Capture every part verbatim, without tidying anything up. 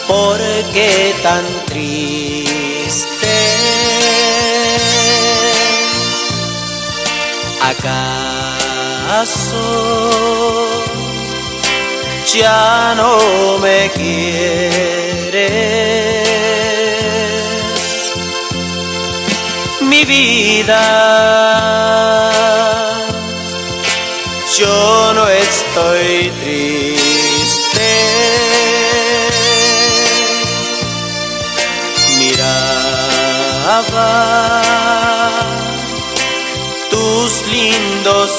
¿Por qué tan triste? ¿Acaso ya no me quieres? Mi vida, yo no estoy triste. Miraba tus lindos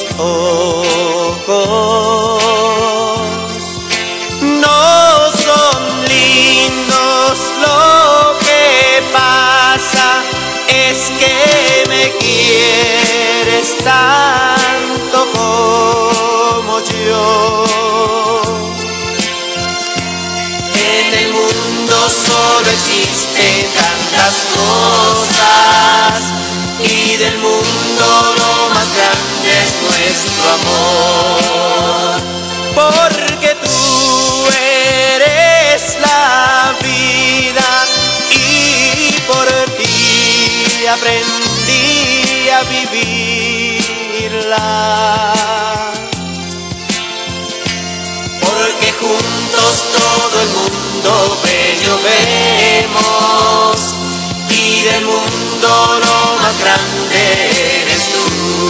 ojos, no son lindos, lo que pasa es que me quieres tanto como yo. En el mundo solo existen tantas cosas y del mundo lo más grande es nuestro amor, porque tú eres la vida y por ti aprendí a vivirla. Porque juntos todo el mundo bello vemos y del mundo lo más grande eres tú.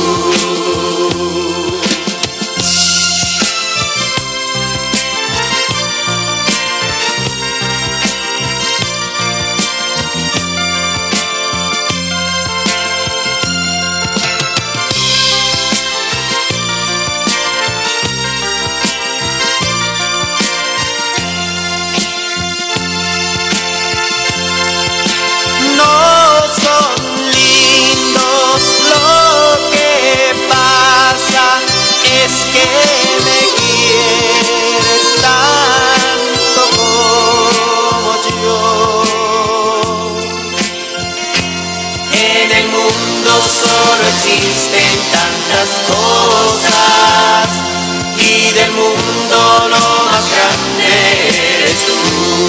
Es que me quieres tanto como yo. En el mundo solo existen tantas cosas y del mundo lo más grande eres tú.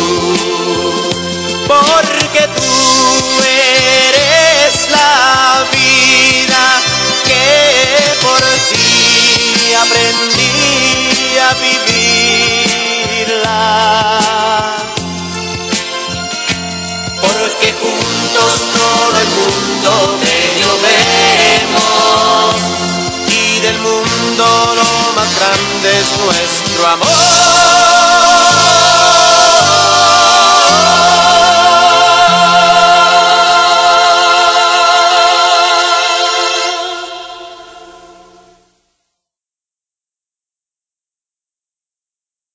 Porque tú eres la vida que por ti aprendí a vivirla. Porque juntos todo el mundo bello vemos y del mundo lo más grande es nuestro amor.